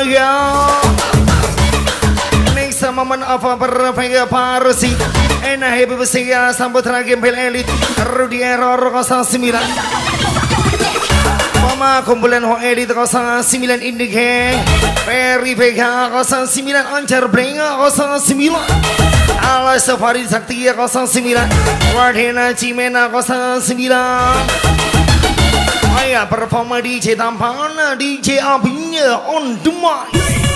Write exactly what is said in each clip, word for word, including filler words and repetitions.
Surabaya. Next momen apa berpega parsi. Enak happy besia sambut lagi bel elit. Rudy Error nol sembilan. Mama kumpulan ho edit nol sembilan indie gang. Ferry Vega nol sembilan Ancar Brenga nol sembilan. Ala Safari Sakti nol sembilan. Wardena Cimena nol sembilan. Ayah performa D J tampan D J apinya on demand.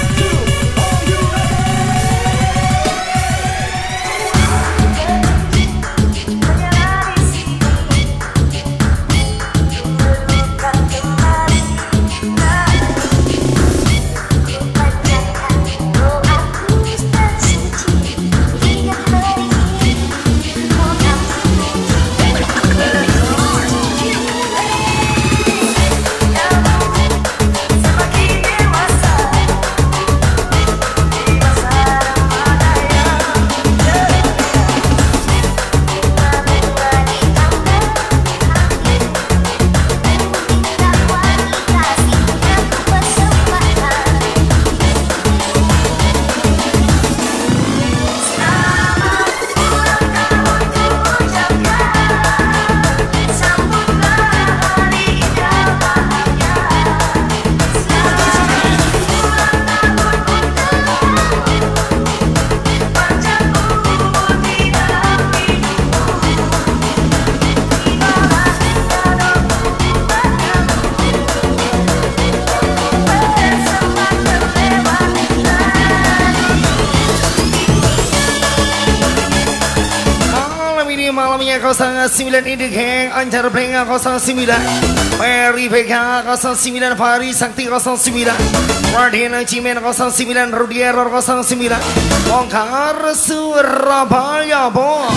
nol sembilan Indie Gang Anjar Brenga nol sembilan Ferry Vega nol sembilan Fari Sakti nol sembilan Wardena Cimen nol sembilan Rudy Error nol sembilan Bongkar Surabaya Bong.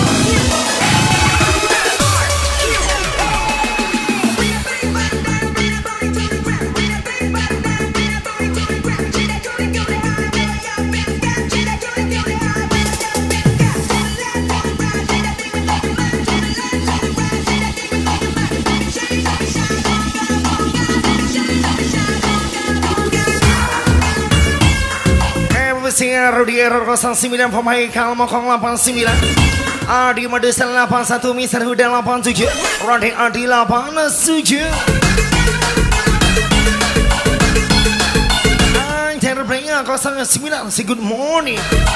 Rudy Error nol sembilan pemain Kalmo Kong delapan sembilan Adi Madusan delapan satu Mister Huda delapan tujuh Roding Adi delapan tujuh Anjar Brenga nol sembilan si good morning.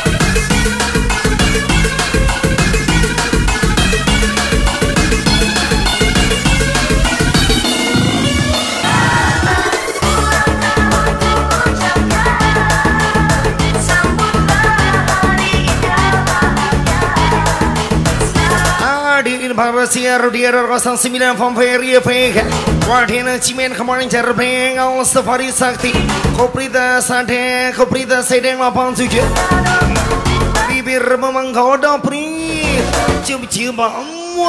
Barcia Rudy Error nol sembilan from Ferry Vega Wardena Cimen kemarin Jarbeng All Safari Sakti Koprita Sade Koprita Sedeng delapan tujuh Bibir memenggoda pri Cium-cium bambu.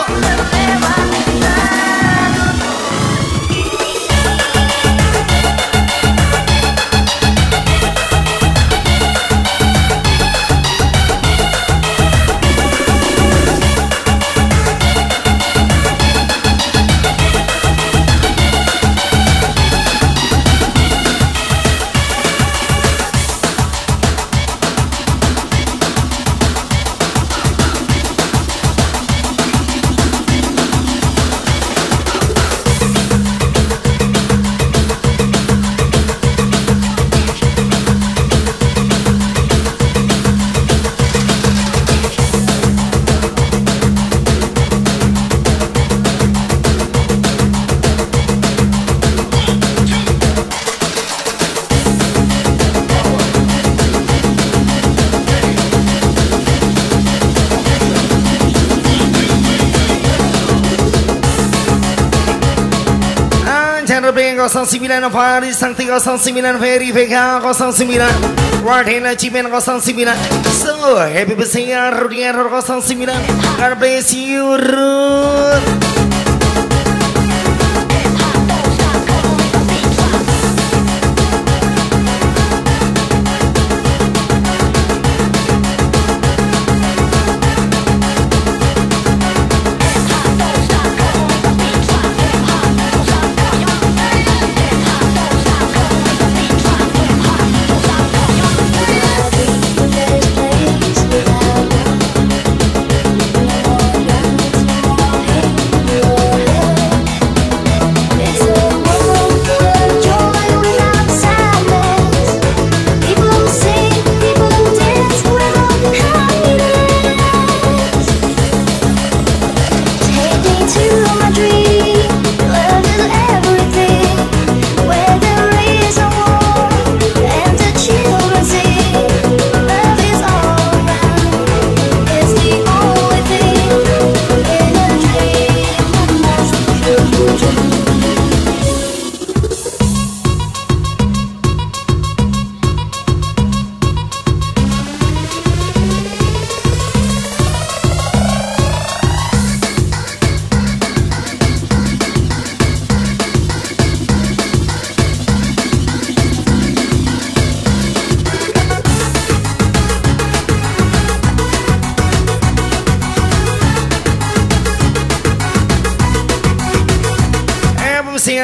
nol sembilan Fari Sakti nol sembilan Ferry Vega nol sembilan Wardena Cimen nol sembilan So happy birthday Rudy Error nol sembilan God bless you Ruth.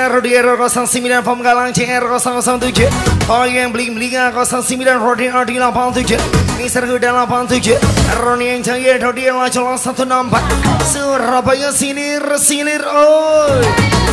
Rodi R nol sembilan Pom Galang C R nol nol tujuh. Oh yang bling bling nol sembilan Rodi R delapan tujuh. Mister Huda delapan tujuh. Roni yang Jaya Rodi R satu enam empat. Surabaya silir silir oi.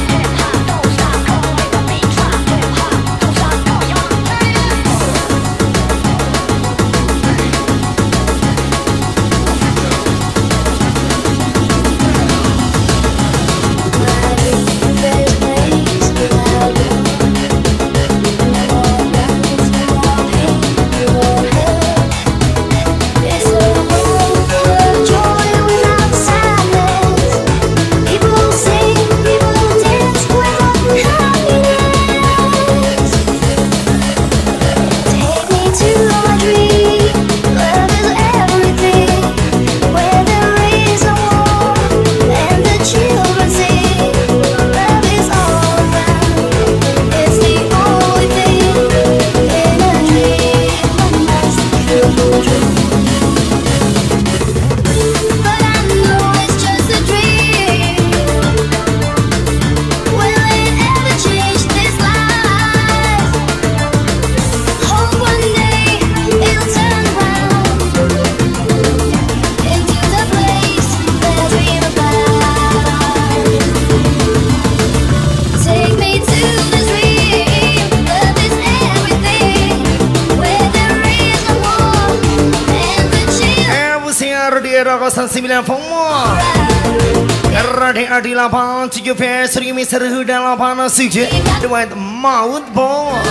sembilan Pomor Radi Adi delapan tujuh Pesri Mister Huda delapan tujuh Dwight Maut Bos.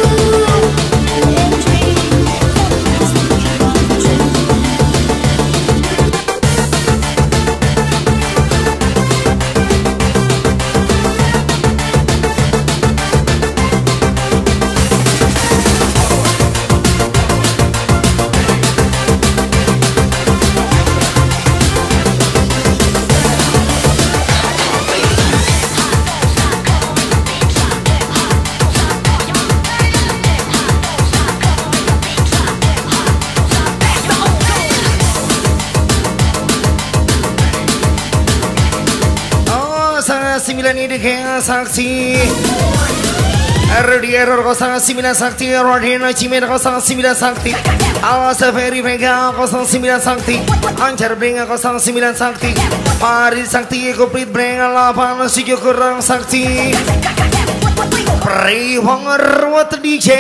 sembilan ini kayak saksi R D R nol sembilan sakti Rodina Cimen nol sembilan sakti Awas Ferry Vega nol sembilan sakti Ancar Brenga nol sembilan sakti Paris sakti Kuprit Brenga delapan tujuh kurang sakti Priwanger Wat D J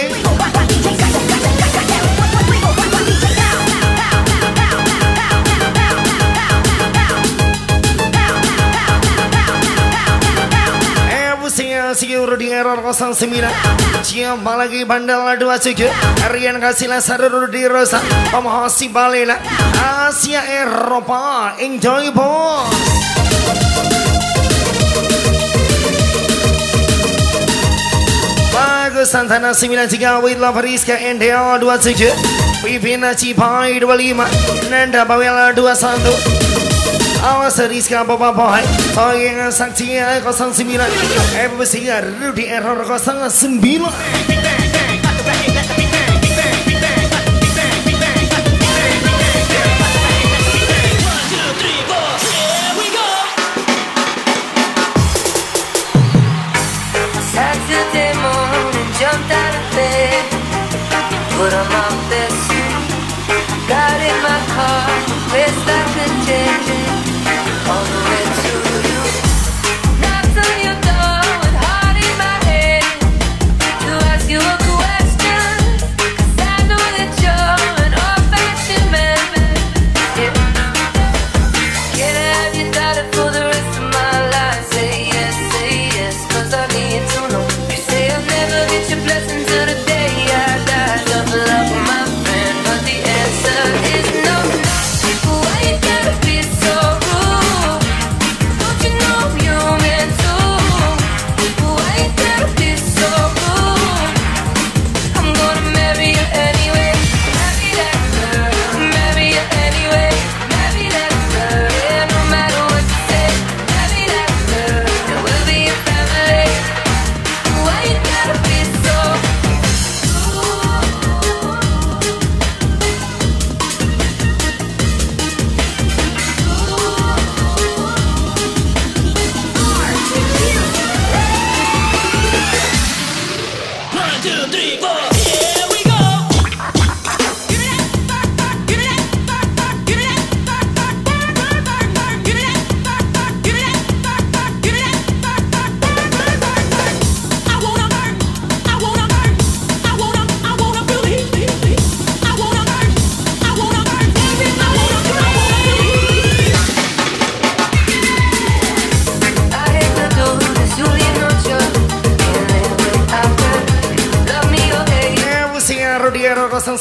Siur di error nol sembilan Siapa lagi bandel dua tujuh Rian Kasila Sarur di Rosa Pemahasi Balela Asia Eropa Enjoy bos. Bagus Santana sembilan tiga Witla Fariska N D O dua tujuh Pipina Cipai dua lima Nanda Bawela dua satu Awas Rizka Bapak Boy Oh yang saksi nol sembilan F B C Rudi Error nol sembilan Saturday morning, jumped out of bed, put on my best suit, got in my car, raced like a jet. All the way to you. Knocked on your door with heart in my head to ask you a question, 'cause I know that you're an old-fashioned man. Yeah. Can I have your daughter for the rest of my life? Say yes, say yes, 'cause I need to know. You say I'll never get your blessing till the day I die. Tough love, my friend, but the answer is no. Why you gotta be so rude?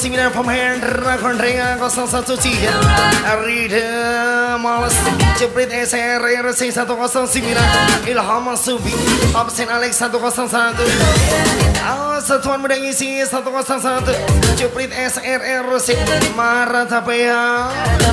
sembilan Pemahendra Kondrenga nol satu tiga Rida Malas Jeprit S R R C satu nol sembilan Ilham Subi Absen Alex satu nol satu Satuan Muda Isi satu nol satu Jeprit S R R C Maratapaya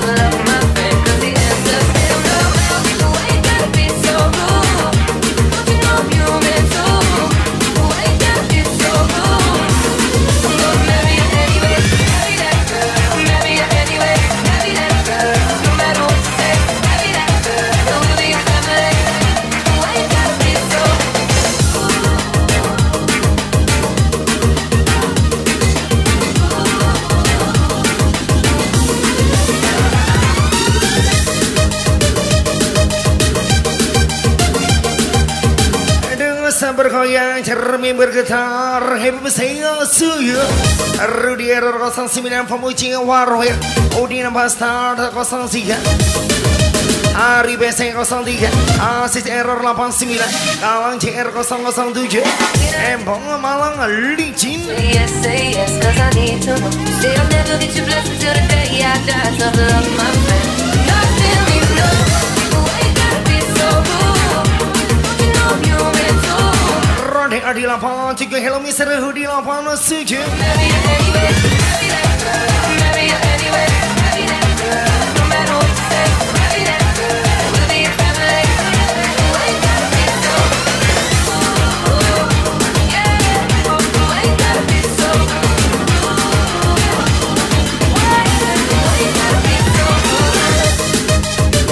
bergoyang cermin bergetar happy birthday to you Rudy Error nol sembilan pemuji Warware Udin Bastard nol tiga Ari B C nol tiga Asis Error delapan sembilan Kalang J R nol nol tujuh Embong Malang Licin Yes, say yes, cause I need to know. Say I'll never get your blessing till the day I die. Tough love, my friend. Nothing we know. Why you gotta be so rude? Don't you know I'm human too? Rodek Adi lapan juga Hello Mister Hudi lapan tujuh Marry you anyway, marry that girl. Marry you anyway, marry that girl. No matter what you say, marry that girl. We'll be a family. Why you gotta be so rude? Yeah, why you gotta be so rude? Why, why you gotta be so rude?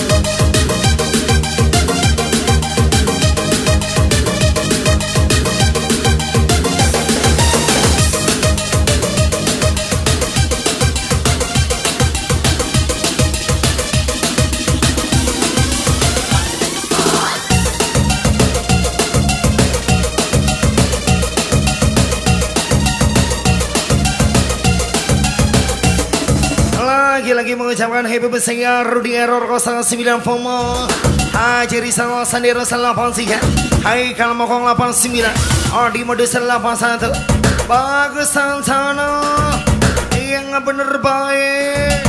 Lagi-lagi mengucapkan happy birthday Rudy Error nol sembilan Fomo Haji Rizal Sandero delapan tiga Haikal Mokong delapan sembilan Odi Modus delapan satu Bagus Santana yang bener baik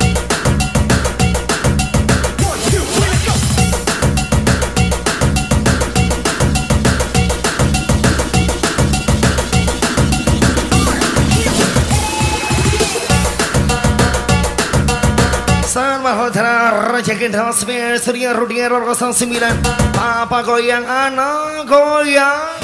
San Mahodra Raja Gendal Smer Surya Rudy Error nol sembilan Papa goyang anak goyang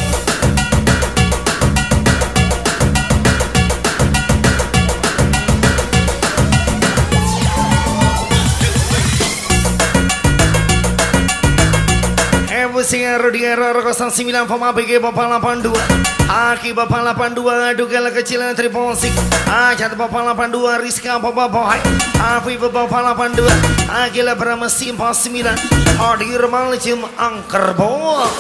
Ebusinya Rudy Error nol sembilan Pama B G Bapak delapan dua Aki Bapak delapan dua Dugal kecilan Triposik Ajat Bapak delapan dua Rizka Bapak Bohai Afi Bapak delapan dua Agila Brahma Simpa sembilan Adi Remal Jum Angker Boa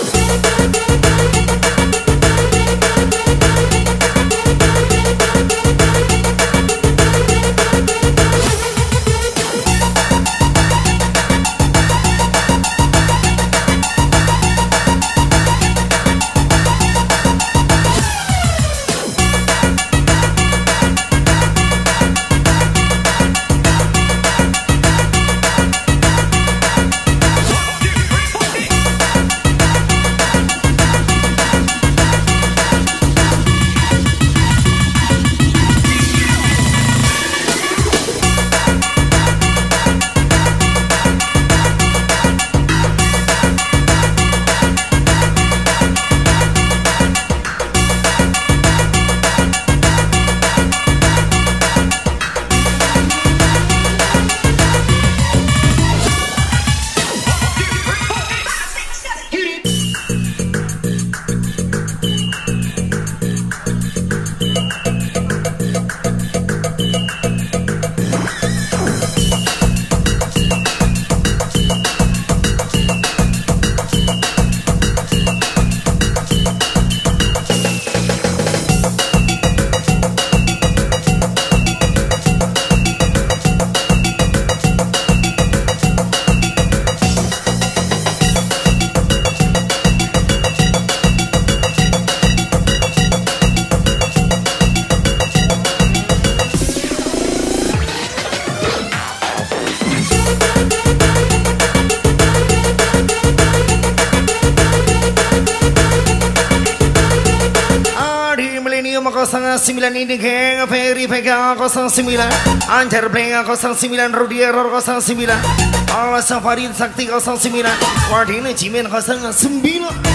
nol sembilan ini geng Ferry Vega nol sembilan Anjar Blenga nol sembilan Rudy Error nol sembilan Ala Safari Sakti nol sembilan Wardina Jimen nol sembilan.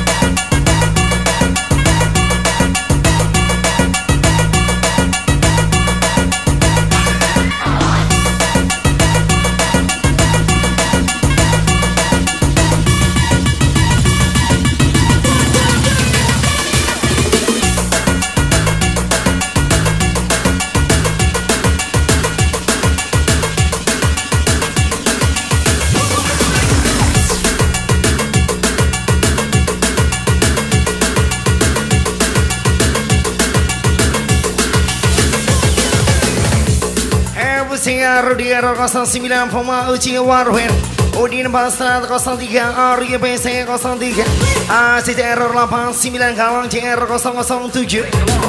Rudy Error nol sembilan Poma Uci Warwen Udin Basrat nol tiga Arya B C nol tiga A C C Error delapan sembilan Galang C R nol nol tujuh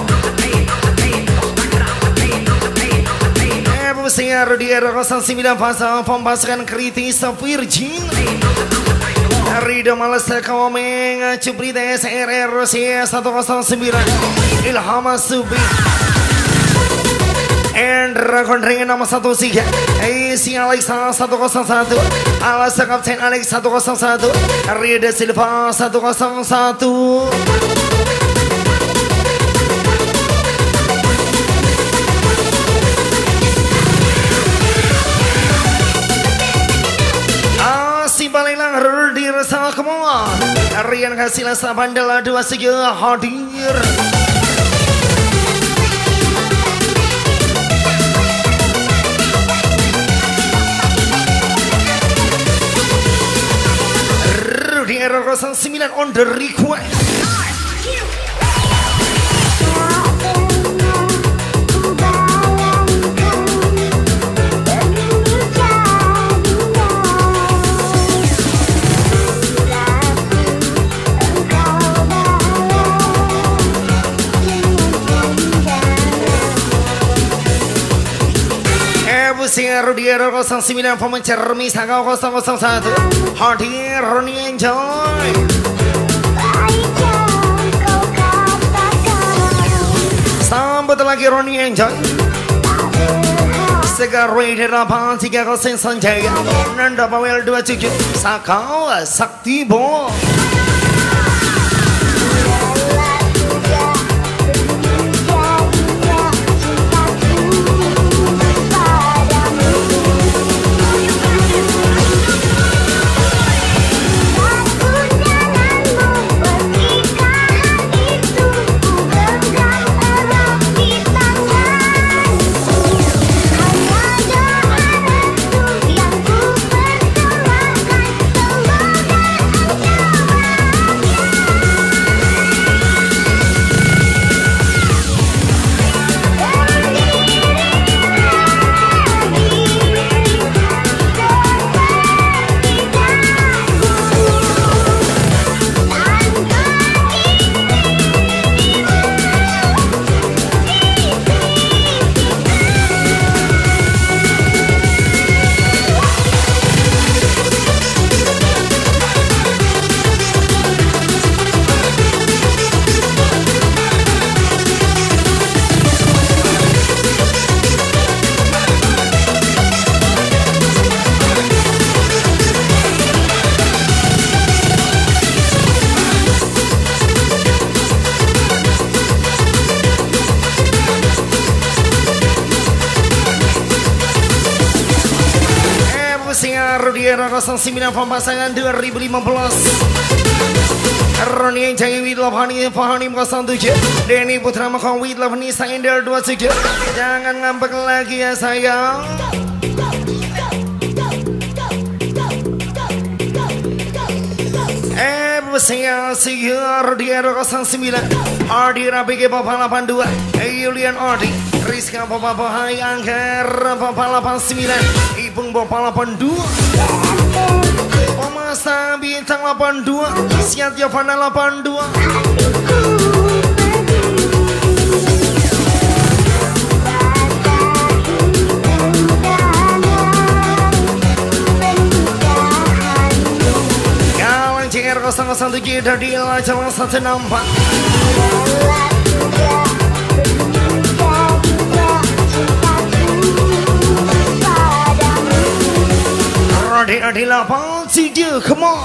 F C Rudy Error nol sembilan Pasal Pembasukan Kritis Virgin Rido Males Komeng Cupri T S R R C satu nol sembilan Ilham Subi Endra Kondring nomor satu tiga Isi Alexa satu nol satu Alasa Kapten Alex satu nol satu Rida Silva satu nol satu Asi Balilang Rudy Resal Kemua Rian Kasila Sabandala dua tiga hadir Error nol sembilan on the request. Singa Rudy Error nol sembilan pemencer Misaka nol nol satu hadir Roni Enjoy sambut lagi Roni Enjoy Segar Raider delapan tiga nol Sanjaya Nanda Pawel dua tujuh Sakau Sakti Bo Rudy Error nol sembilan pemasangan dua ribu lima belas Roni Enjoy with Love Honey Fahani nol tujuh Denny Putra Makong with Love Nisa Endel dua tujuh Jangan ngambek lagi ya sayang F C L C Rudy Error nol sembilan Ardi Rabi ke Papa delapan dua Yulian Ardi Rizka Papa Bahai Angker Papa delapan sembilan Ipung Papa delapan dua Pemasa Bintang delapan dua Siat Yovana delapan dua Kawan C R nol satu tujuh dari Jawa satu enam empat di lapangan dia, come on.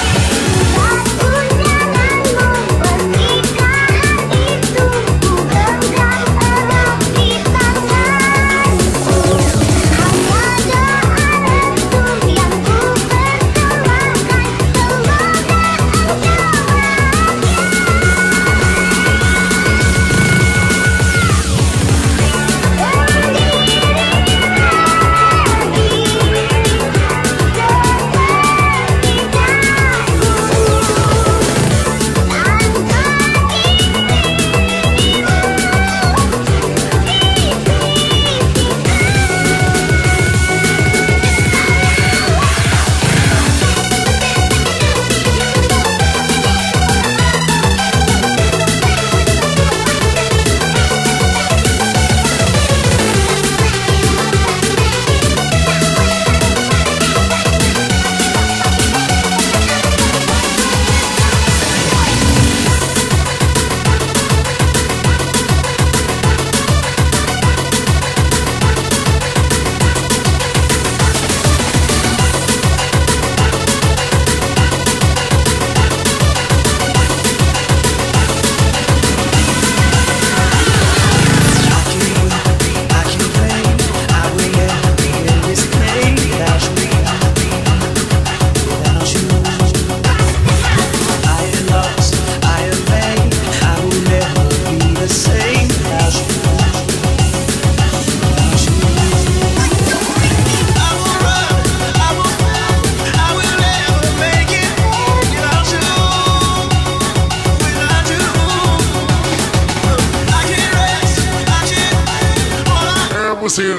Musir.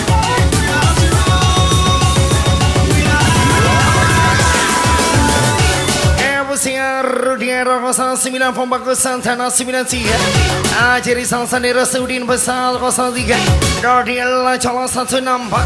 Dia kosan sembilan pembagus Santana sembilan tiga Ajari Salsa Nera Sudin Besar kosan tiga Dodiel Colo satu nampak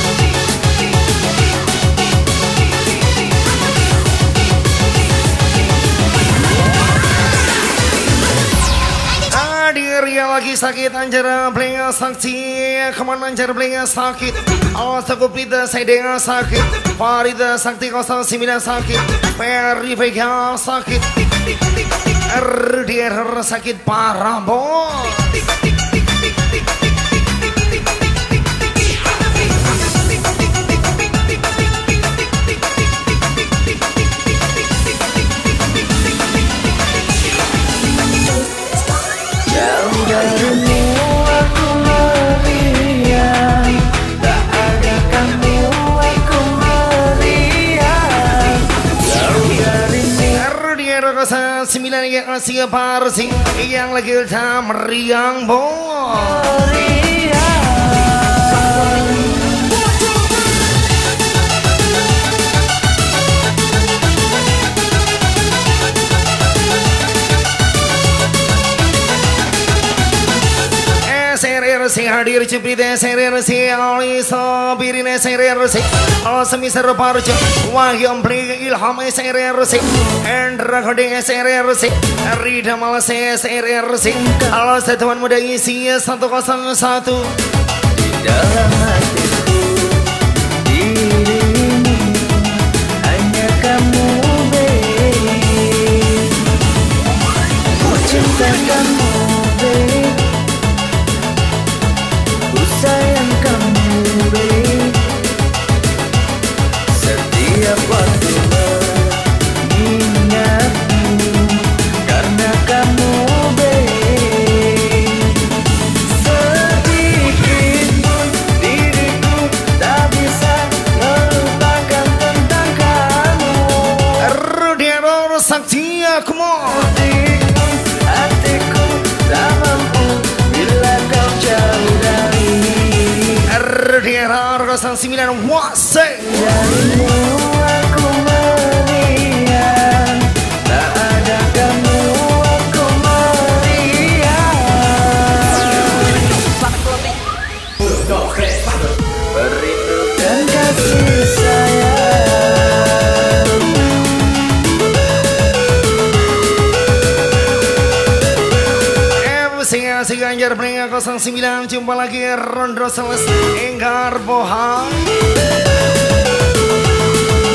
Dia lagi sakit anjara belenga sakti kemana anjara belenga sakit awas takut pita saya dengar sakit Farida sakti kosan sembilan sakit Peri Vega sakit Dia sakit parah bos Jauh darimu aku meriang, tak ada kamu aku meriang. Jauh darimu. Dia rasa sembilan yang asing parsi yang lagi tak meriang bos. Si hadir cipride serir si ali sabirine serir si asmi serparjo wahyam beri ilham serir si endra khode serir si rida mal se serir si ala setuan muda isi satu kosong satu Dalam hatiku dirimu hanya kamu babe, ku cinta kamu babe. Sayang kamu babe, setiap waktu mengingatmu karena kamu babe. Sedikit pun diriku tak bisa melupakan tentang kamu. Rudiaro sakti aku mau Hatiku tak mampu bila kau jauh dari Dia kosan sembilan wasai darimu aku meriang, tak ada kamu aku meriang. Merindukan kasih sayang. Si Ganjar Prenga kosan sembilan jumpa lagi Rondro Seles Enggar Bohang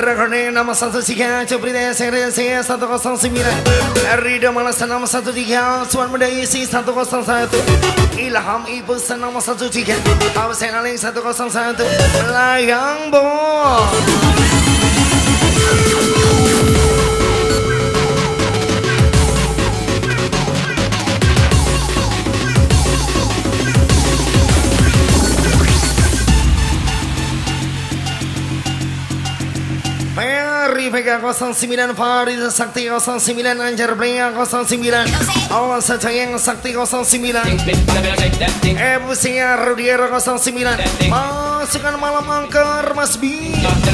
Rekornya nama satu tiga Coprita Seri saya satu kosong sembilan Rido Malasan nama satu tiga Suan Muda Isi satu kosong satu Ilham Ibu nama satu tiga Hausen Aling satu kosong satu Layang Bo Ferry Vega nol sembilan Farid Sakti nol sembilan Anjar Blea nol sembilan Awan Sajayang Sakti nol sembilan Ebu Singa Rudiero nol sembilan Pasukan Malam Angker Mas B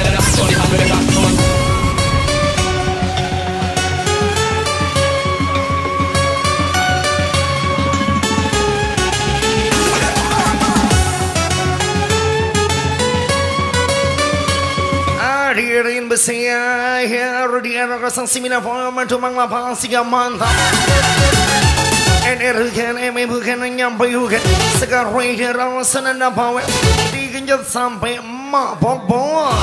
Hadirin besia ya Rudiana nol sembilan Format Tumang Lapang Siga mantap N R bukan M bukan nyampe bukan Segar Raider alasan anda bawa Digenjot sampai emak bobot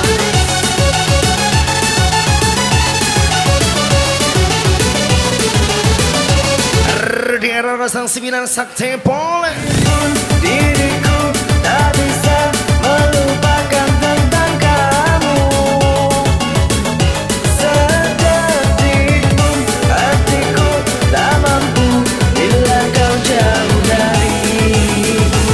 Rudiana nol sembilan Sakti boleh Diriku tak bisa melupakan tentang kamu Sedetik pun hatiku tak mampu bila kau jauh dariku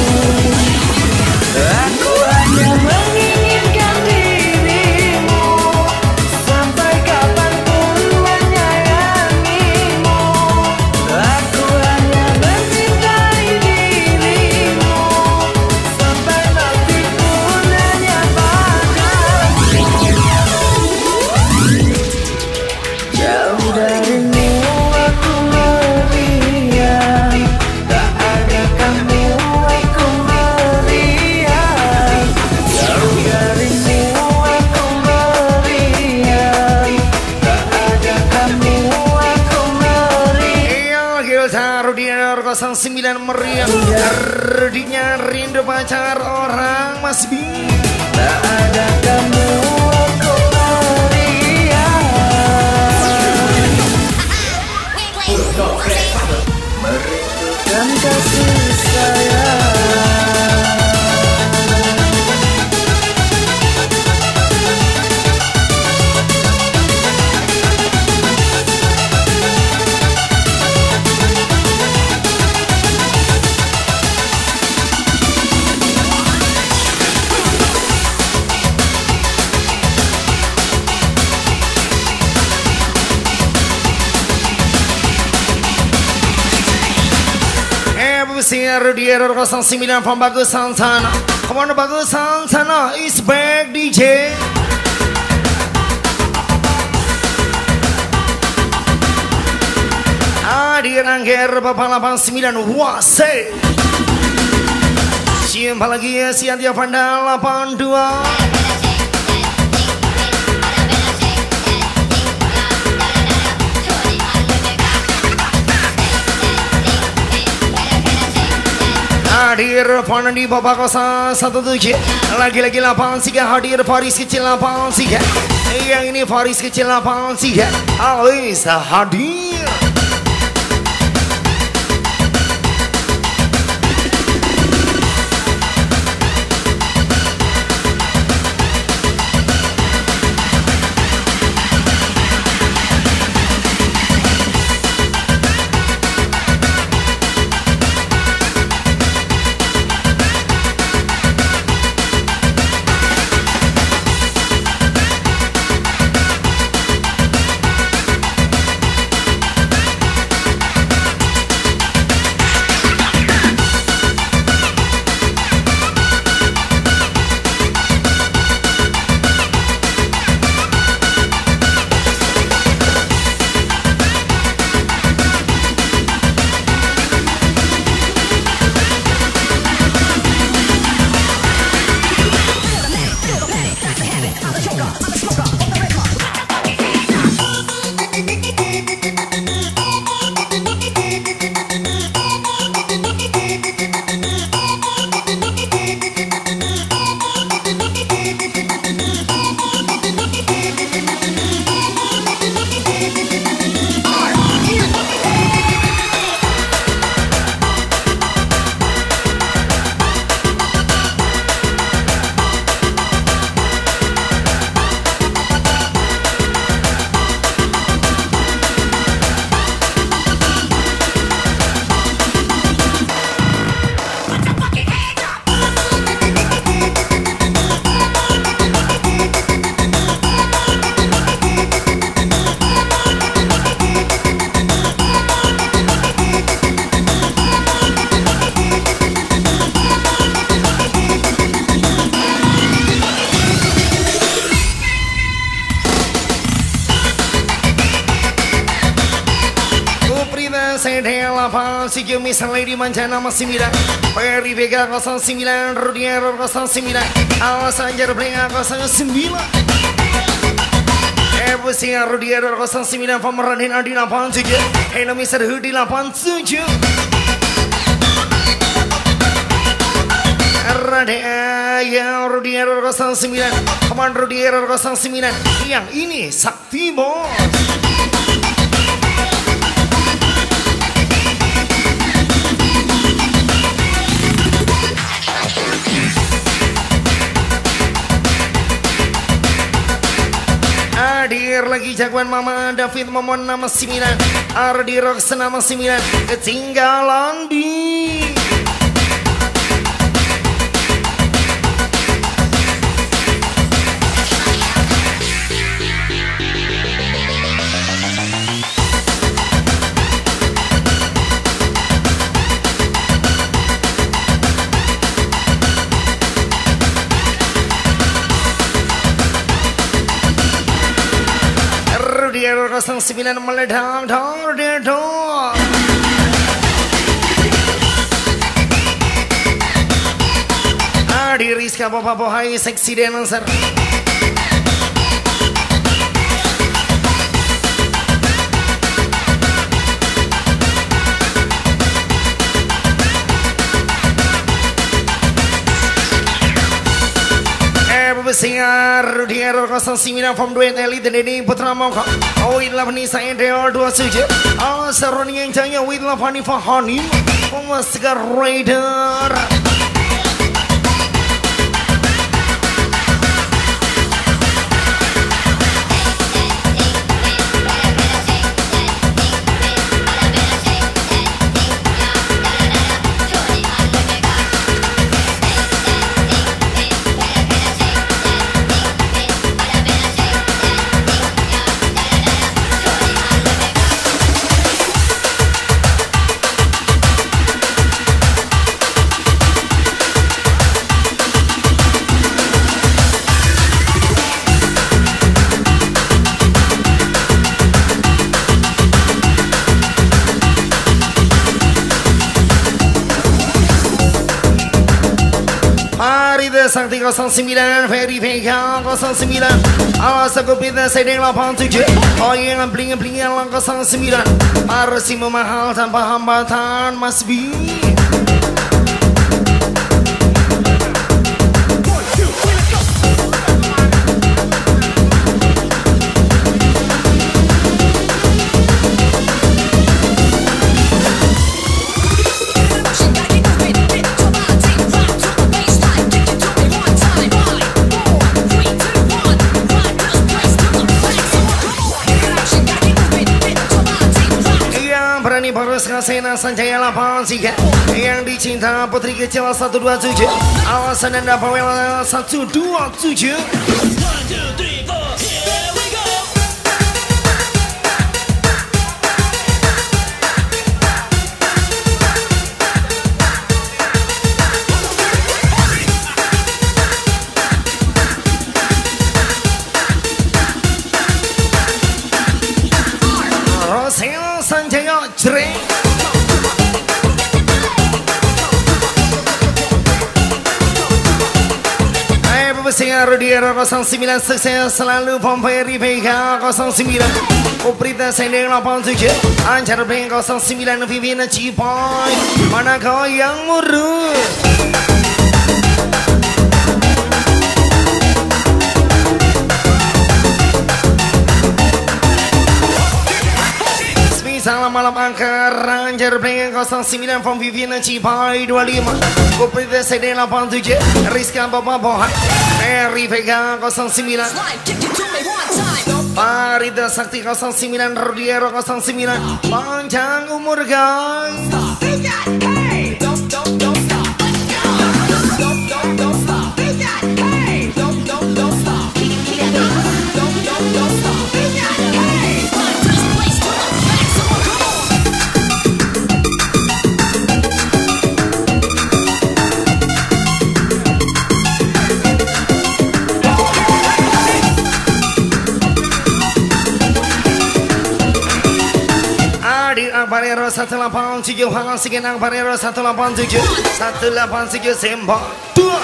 Aku hanya menginginkan dirimu Sampai kapanpun menyayangimu Aku hanya mencintai dirimu Sampai mati pun hanya padamu Jauh darimu aku meriang Tak ada kamu aku meriang Jauh darimu aku meriang Tak ada kamu aku meriang Iya kita Rudiana nol sembilan meriah Rudinya rindu pacar orang Mas B Tak ada kamu aku meriang Merindukan kasih sayang Siar Rudiero nol sembilan Pembagus Santana Come on Bagus Santana is back D J Hadir Angger Bapak delapan sembilan Wase Jumpa lagi ya Siantia Panda delapan dua Hadir Panandi Bapak Kosa satu tujuh Lagi-lagi delapan tiga hadir Faris kecil delapan tiga Yang ini Faris kecil delapan tiga Alisa hadir Prita Sedelapan Sijumi Lady Manjana masih sembilan Ferry Vega nol sembilan Rudiero nol sembilan Awas Anjar Blenga nol sembilan Ebu Singa Rudiero nol sembilan Pemeran Adi delapan tujuh Hello Mister Hudi delapan tujuh Radea yang Rudiero nol sembilan Koman Rudiero nol sembilan Yang ini Sakti Bos. Hadir lagi jagoan Mama David Momon nama sembilan Ardi Rox nama sembilan Ketinggalan di Rudiero nol sembilan meledak dor dor Adi Rizka Bapak Bohai seksi dancer Singar Rudiero nol sembilan from Duet Elite Deni Putra Mongko With Love Nisa Endeo dua tujuh Asaron yang jaya With Love Hanifah Hanim Pemasgar Raider Arida Sakti nol sembilan Ferry Vega nol sembilan Awas aku Prita Sedeng delapan tujuh Oh yang bling-bling nol sembilan Marsi memahal tanpa hambatan Mas B. Barus Kasena Sanjaya delapan tiga Yang dicinta Putri Kecil satu dua tujuh Awasan Anda Pawel satu dua tujuh Rosel Sanjaya Jreng Singa Rudiero nol sembilan sukses selalu Pomperi Vega nol sembilan Uprita Sedeng delapan tujuh Anjar Beng nol sembilan Vivina Cipoy Mana kau yang murus Salam malam angker Anjar Beng nol sembilan from Vivina Cipai dua puluh lima Uprita Sedeng delapan tujuh Rizka Bapak Bohan Ferry Vega nol sembilan Parida Sakti nol sembilan Rudiero nol sembilan Panjang umur guys Barero satu delapan tujuh Hang Sigenang Barero satu delapan tujuh satu delapan tujuh Sembang dua.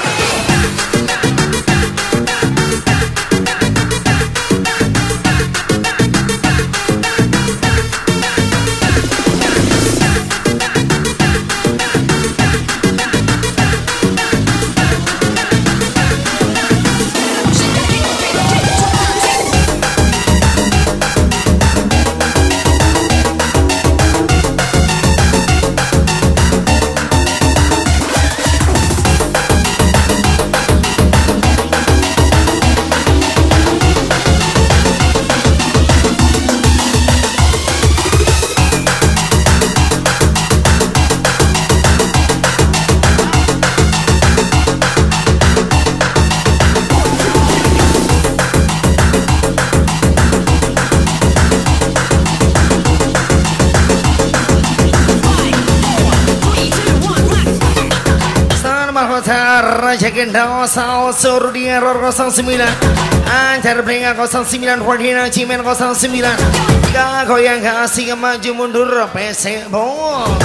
Raja Gendao Sao Suruh di error nol sembilan Ancar Blinga nol sembilan Wardina Cimen nol sembilan Tiga goyang kasih maju mundur P C Bom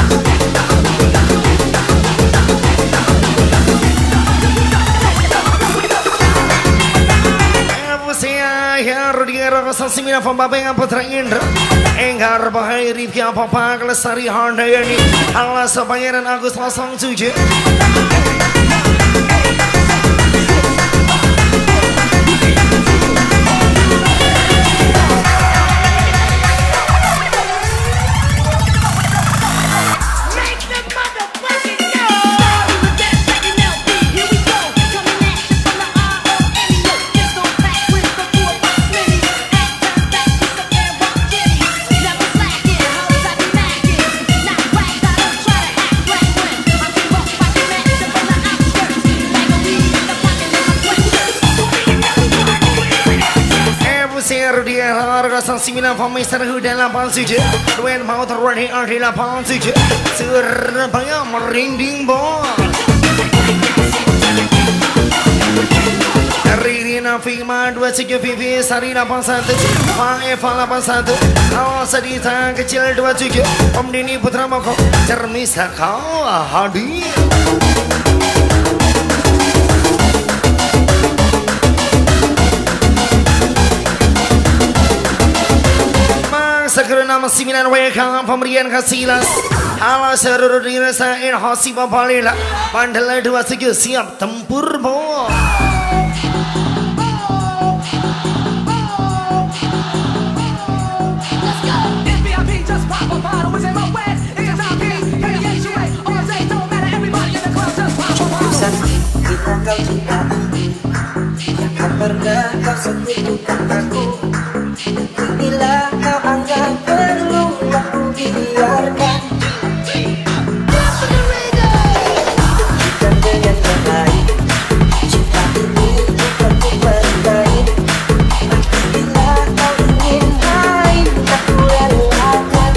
Ya Rudiger nol sembilan Pembabengan Putra Indra Enggar Bahaya Rifki Apa-apa Kelestari Handayani Allah Sepangeran Agus nol tujuh nol sembilan Pemister Huda delapan tujuh Duen mau terwadi Ardi delapan tujuh Surabaya merinding bos Ririna Fima dua tujuh Vivi Sari delapan satu Maeva delapan satu Awas Adita Kecil dua tujuh Om Dini Putra Moko Cermisa kau hadir Segera nama sembilan W K pemberian kasilas ala seluruh dirasain Hasibah Balila Mandala dua tujuh siap tempur bo Kita kau cinta Takkan pernah kau sekutukan aku Bila kau anggap perlu aku biarkan Bukan dengan yang lain Cinta ini bukan untuk bermain Bila kau ingin main aku relakan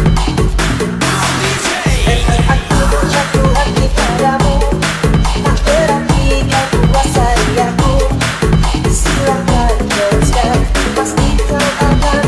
Memang aku jatuh hati padamu Tak berarti kau kuasai aku Silahkan teruskan Pasti kau akan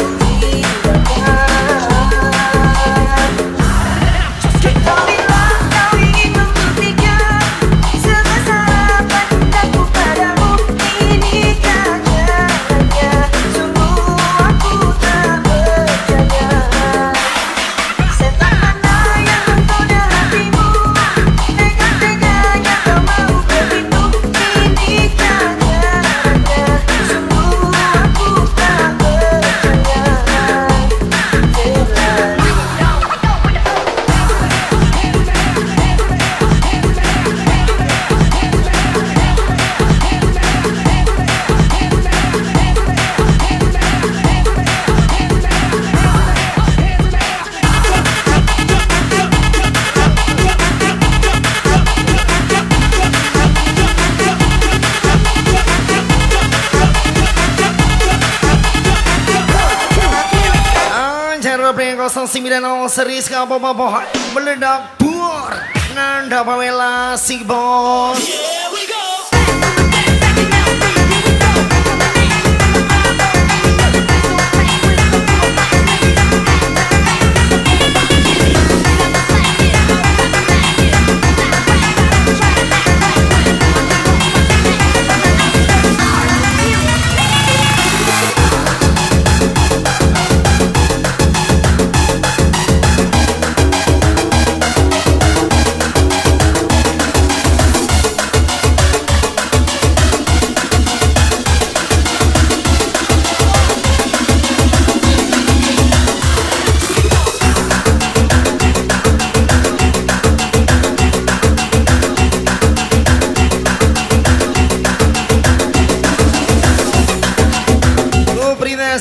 nol sembilan nol series kabobobohan meledak buar nanda bawela si bos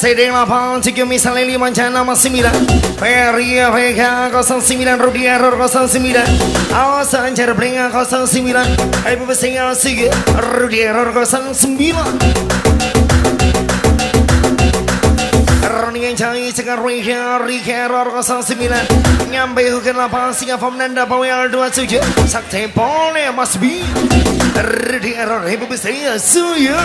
Sedeng delapan tiga misalnya lima nama sembilan Ferry Vega nol sembilan Rudy Error nol sembilan Awas Anjar Blinga nol sembilan Ibu Besingal Sige Rudy Error nol sembilan Roni yang cahaya segar Rika Rika Error nol sembilan Nyampe hukan delapan singa Fernanda Pawel dua tujuh Sakti Pole Mas B Rudy Error Ibu Besingal Suya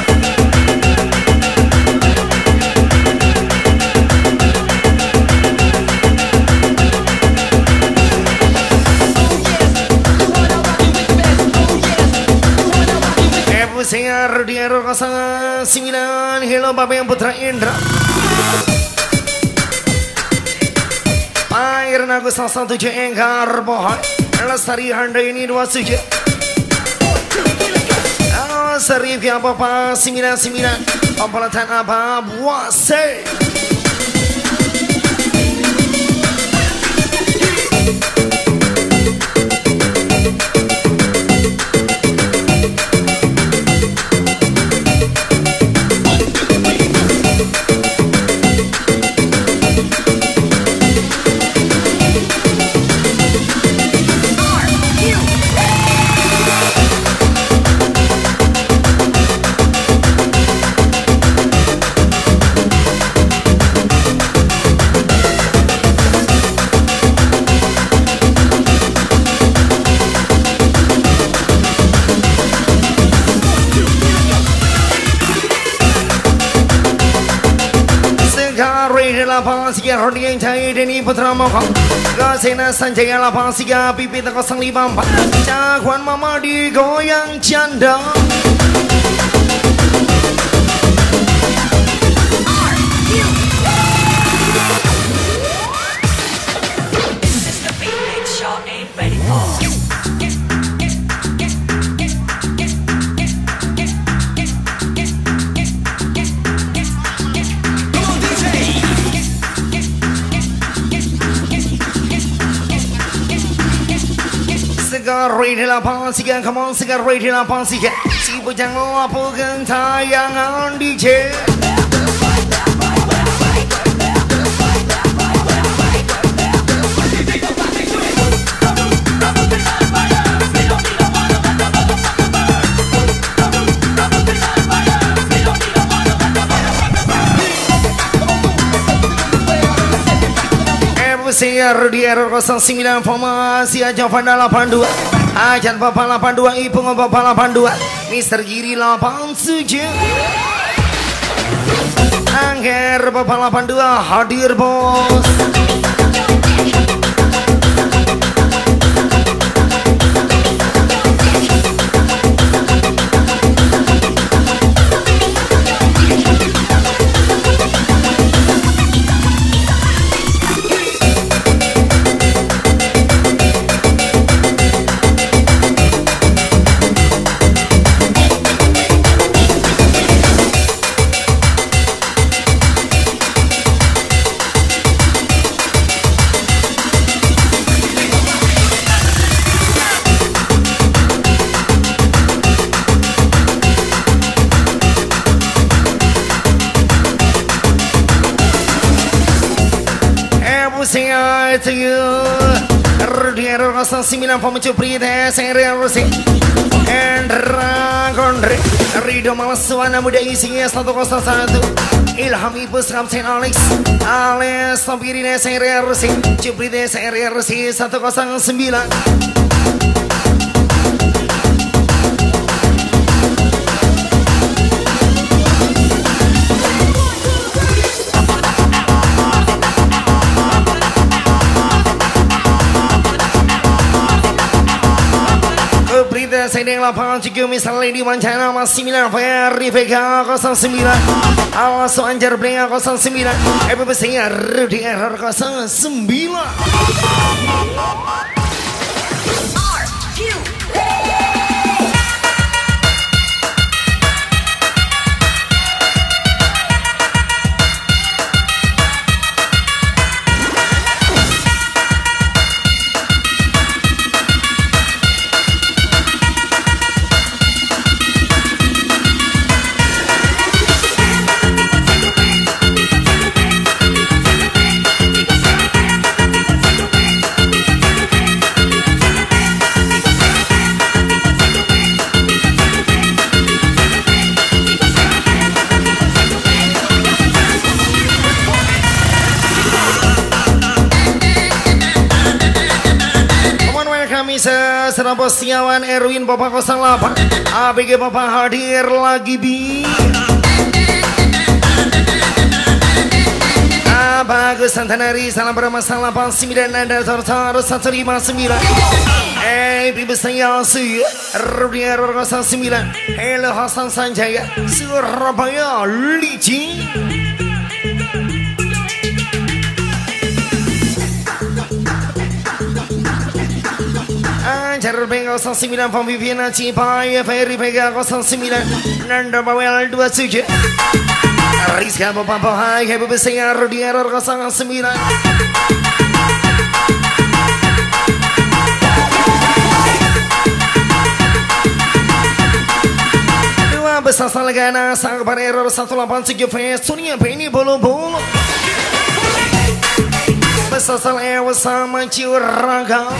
Siar di error nol sembilan Hello Bapak yang Putra Indra Air Nagus satu tujuh Enggar Bohai Lestari Handa ini dua tujuh Sarif ya Bapak sembilan sembilan Pempelatan apa Buase Lapang siga Rodi yang cahaya Deni Putra Mokok Gasena Sanjaya Lapang siga Pipi kosong lima empat Cakuan Mama digoyang canda Rate delapan tiga, come on, segar rate delapan tiga. Si bujang lapukan tayangan D J. Siar di error nol sembilan formasi aja pada delapan dua Ajan Bapak delapan dua Ipung Bapak delapan dua Mister Giri delapan tujuh Angger Bapak delapan dua hadir bos to you Rudiero nol sembilan Pemucu Pride Serial Rusi Dragon Rido Malasuana Muda isinya satu nol satu Ilham Ibu Samsen Alex Alex Tampirine Serial Rusi Cupride Serial Rusi satu nol sembilan Sedang lapangan juga misalnya di Mancana Mas sembilan Ferry Vega nol sembilan Awas Anjar Blinga nol sembilan Ibu Besar Rudy Error nol sembilan Raisa Serapa Setiawan Erwin Bapak nol delapan A B G Bapak hadir lagi bi Bagus Santanari salam bermasalah delapan sembilan dan Tortor satu lima sembilan Eh Bibi saya si Rudia Rosa sembilan Hello Hasan Sanjaya Surabaya Lici Anjar Bengal sembilan Pembimbingan Cipai Ferry Vega sembilan Nanda Bawel dua puluh tujuh Rizka Bapak Bahai Happy Besar di error nol sembilan Dua besar Salgana Sang pada error satu delapan tujuh Fes Sunia Penny Bolo Bolo Besar Sal Ewa sama Ciuraga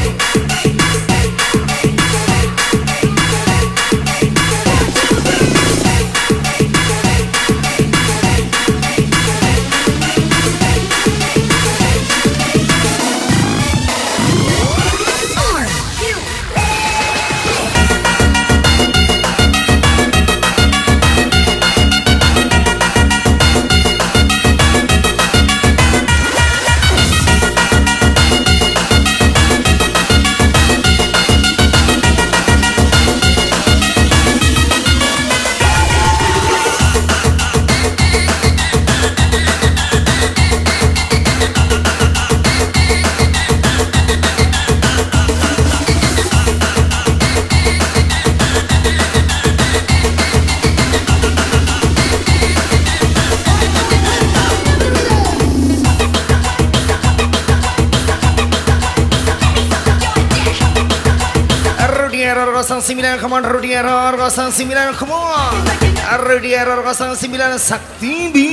nol sembilan come on Rudy Error nol sembilan come on Rudy Error nol sembilan Sakti B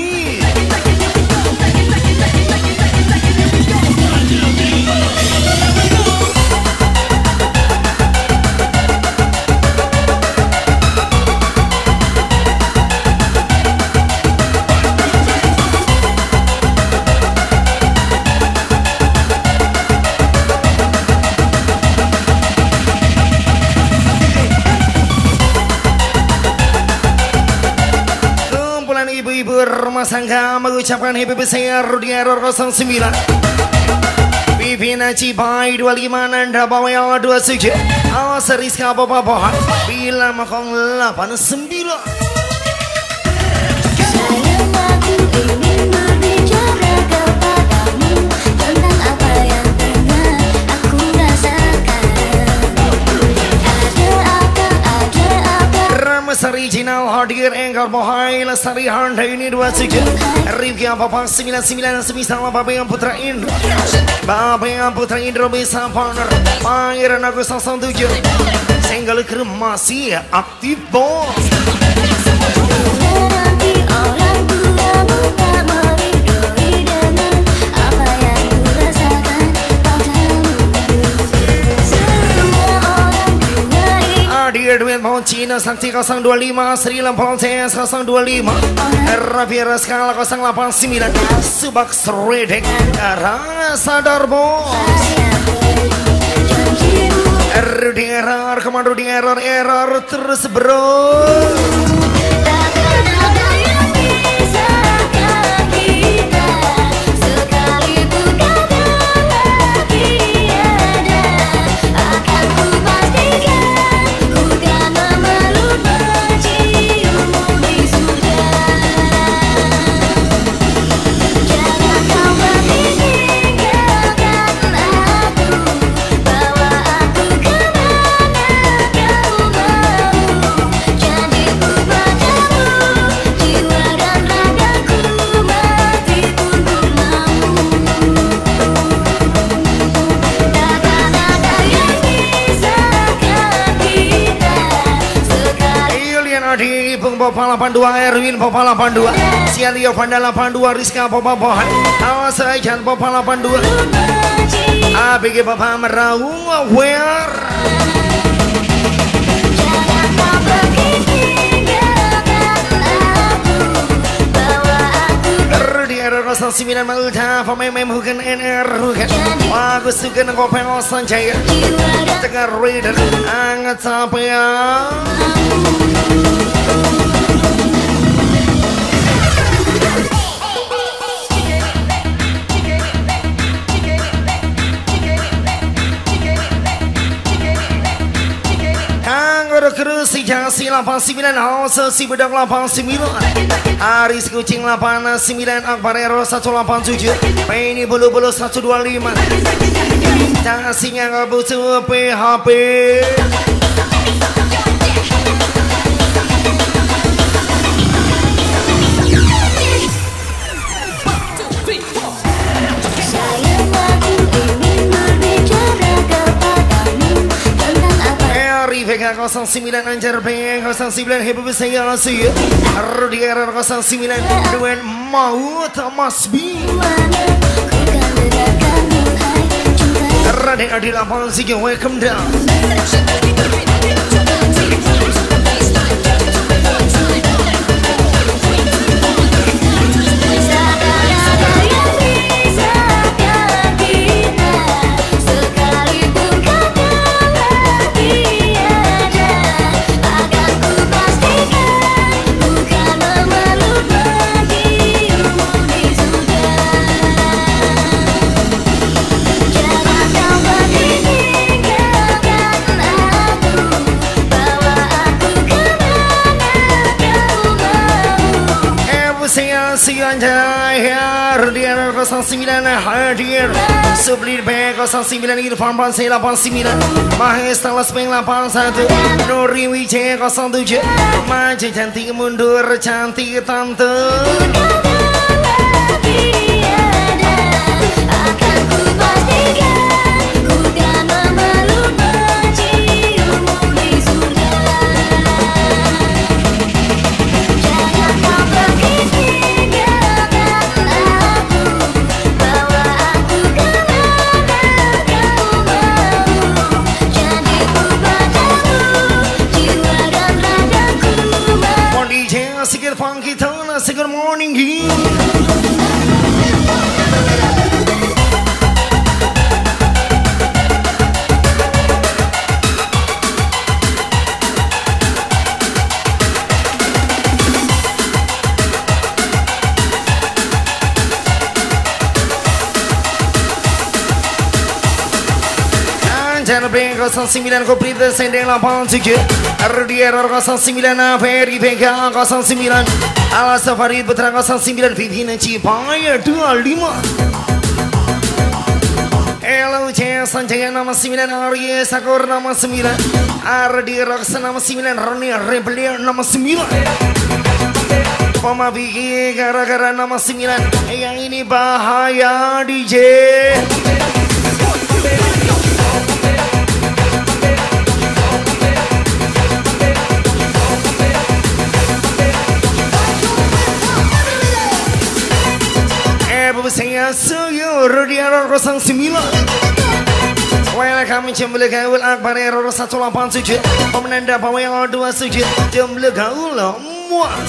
Rumah Sangga mengucapkan happy birthday Rudy Error nol sembilan Pimpinan Cipai dua puluh lima Nanda Bawel dua puluh tujuh Awas Rizka Bapak Bohan Bila makong delapan sembilan Sayang aku ingin berbicara kepadamu tentang apa yang pernah aku rasakan. Ada apa, ada apa Ramas original hadir Engkar Bohai Lestari Handa ini dua puluh tujuh Rifki Bapak sembilan puluh sembilan Semisal Bapak yang Putra Indro Bapak yang Putra Indro bisa partner Pangeran Agus nol tujuh Single Kremasi aktif bos nanti orang tuamu tak meridoi dengan apa yang ku rasakan padamu. Semua orang tua ini Hadir duit mau Cina Sakti nol dua lima Sri Lampung C S nol dua lima Rafi Raskala nol delapan sembilan Subak Sredek Rasa Darbo Rudy Error Komando di error Error terus bro takkan ada yang pisahkan kita sekalipun kata lagi ada akan ku pastikan ku tak malu menciummu di surga. Jangan kau pergi tinggalkan aku, bawa aku kemana kau mau. Jadi ku padamu jiwa dan ragaku mati pun ku mau. Takkan ada yang pisahkan kita sekali. Yulian Adi Bung Bapak delapan dua Erwin Bapak delapan dua Sialio Panda delapan dua Rizka Bapak Bohan Awas Aijan Bapak delapan dua A B G Bapak Meraung Aware Jangan kau pergi tinggalkan aku, bawa aku Rudy Error nol kosong sembilan Malta pemain bukan N R bukan bagus juga nengok pengen Sanjaya Tegar Raider anget sampai ya Kerusi Jasi delapan sembilan Hausa si bedang delapan sembilan Aris Kucing delapan sembilan Akbar Ero satu delapan tujuh Penny Bulu Bulu satu dua lima Jasinya gak butuh P H P kosong sembilan Anjar B kosong sembilan Hebu Besaya Asia Rudier kosong sembilan Duan Maut Mas B Raden Adil Apal Sige welcome down Anjay Rudier kosong sembilan hadir Sublir B kosong sembilan Irfan Bansi delapan sembilan Mahes Talas Peng delapan satu Nuri Wijaya kosong tujuh Maju cantik mundur cantik tante Good morning, Anjar B kosong sembilan Koprita Sendeng delapan tujuh Rudier kosong sembilan Ferry Vega kosong sembilan Alas Farid Putra kosong sembilan Vivina Cipaya dua lima Hello C Sanjaya nama sembilan Arya Sakur nama sembilan Ardi Raksa nama sembilan Roni Rebelian nama sembilan Poma Vicky gara-gara nama sembilan Yang ini bahaya D J Saya suyu Rudier kosong sembilan Welcome Jemble Gaul Akbar Ero satu delapan tujuh Pemenanda Pawel dua tujuh Jemble Gaul Muas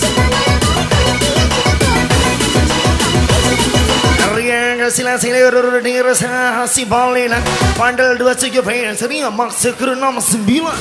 Riang Sila Sila Rudier Sahasi Balena Pandal dua tujuh Fans Ria Maksud nomor sembilan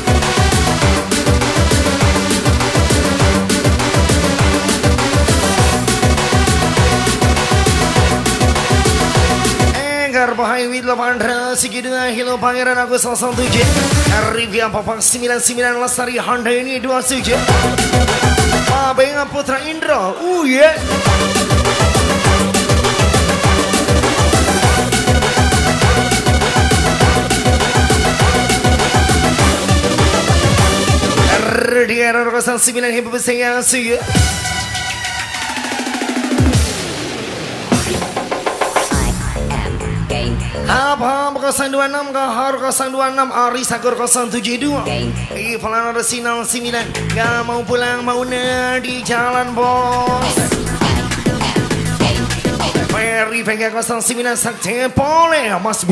Bahaya Wid delapan Sigi dua Hilo Pangeran Agus kosong tujuh Rivia Papak sembilan sembilan Lestari Honda ini dua tujuh Pabenga Putra Indra Uh yeah Rudier kosong sembilan Hebu Besaya Suya Apa kosong dua enam Kahar kosong dua enam Ari Sakur kosong tujuh dua Iflan Resinal sembilan Gak mau pulang mau di jalan bos Ferry Vega kosong sembilan Sakti Pole Mas B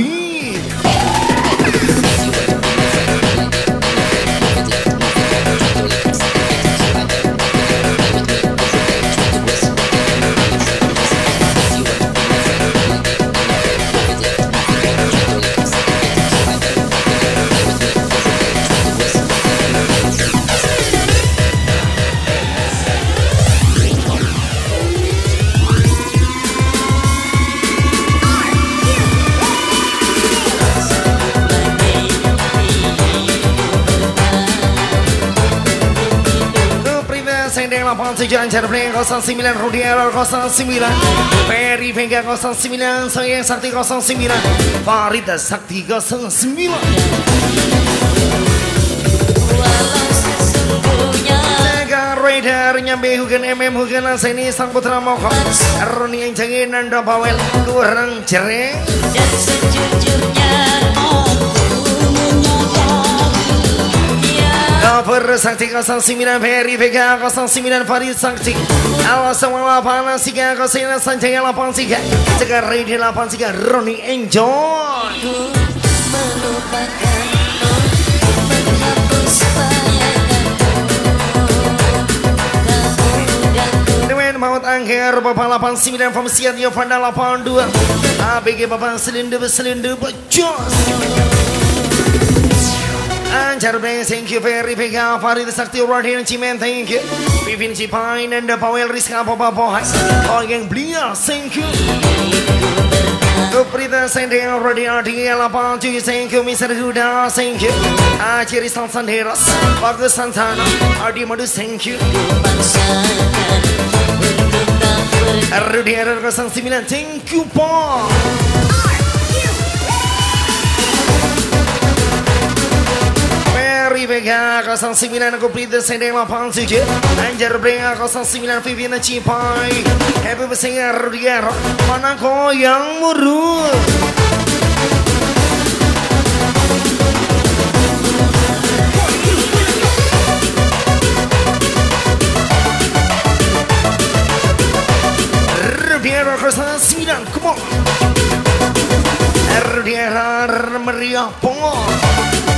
delapan tujuh Anjar Blank nol sembilan Rudiero nol sembilan Ferry Vega nol sembilan Sayang Sakti nol sembilan Farida Sakti nol sembilan Walau sesungguhnya Mega Raider nyampe Hugen M M Hugen Aseni Sang Putra Moko Roni yang jangin Nanda Bawel kurang cereng dan sejujurnya Cover Sakti nol sembilan Ferry Vega nol sembilan Farid Sakti Awas semua delapan tiga nol sembilan Sanjaya delapan tiga Jaga Raider delapan tiga Roni Enjoy melupakanmu, menghapus bayanganmu. Dewen Maut Angger Bapak delapan sembilan Famsiat Yovanda delapan dua A B G Bapak Selindu Selindu Bocos Anjar Blank, thank you Ferry Vega Farid Sakti Radin Cimen, thank you Pipin Cipain dan Pawel Rizka Papa Pohai Oh yang belia, thank you Kuprita Sendeng Radin Artinya delapan tujuh, thank you Mister Huda, thank you Aceh Rizal Sanderos Bagus Santana Ardi Madu, thank you Rudi Error nol sembilan, thank you Paul Ferry Vega nol sembilan Kuprita Sendeng delapan tujuh Anjar Blank nol sembilan Viviana Cipai Happy birthday Rudi Error Mana kau yang murut Rudiera nol sembilan, come on Rudiera meriah pong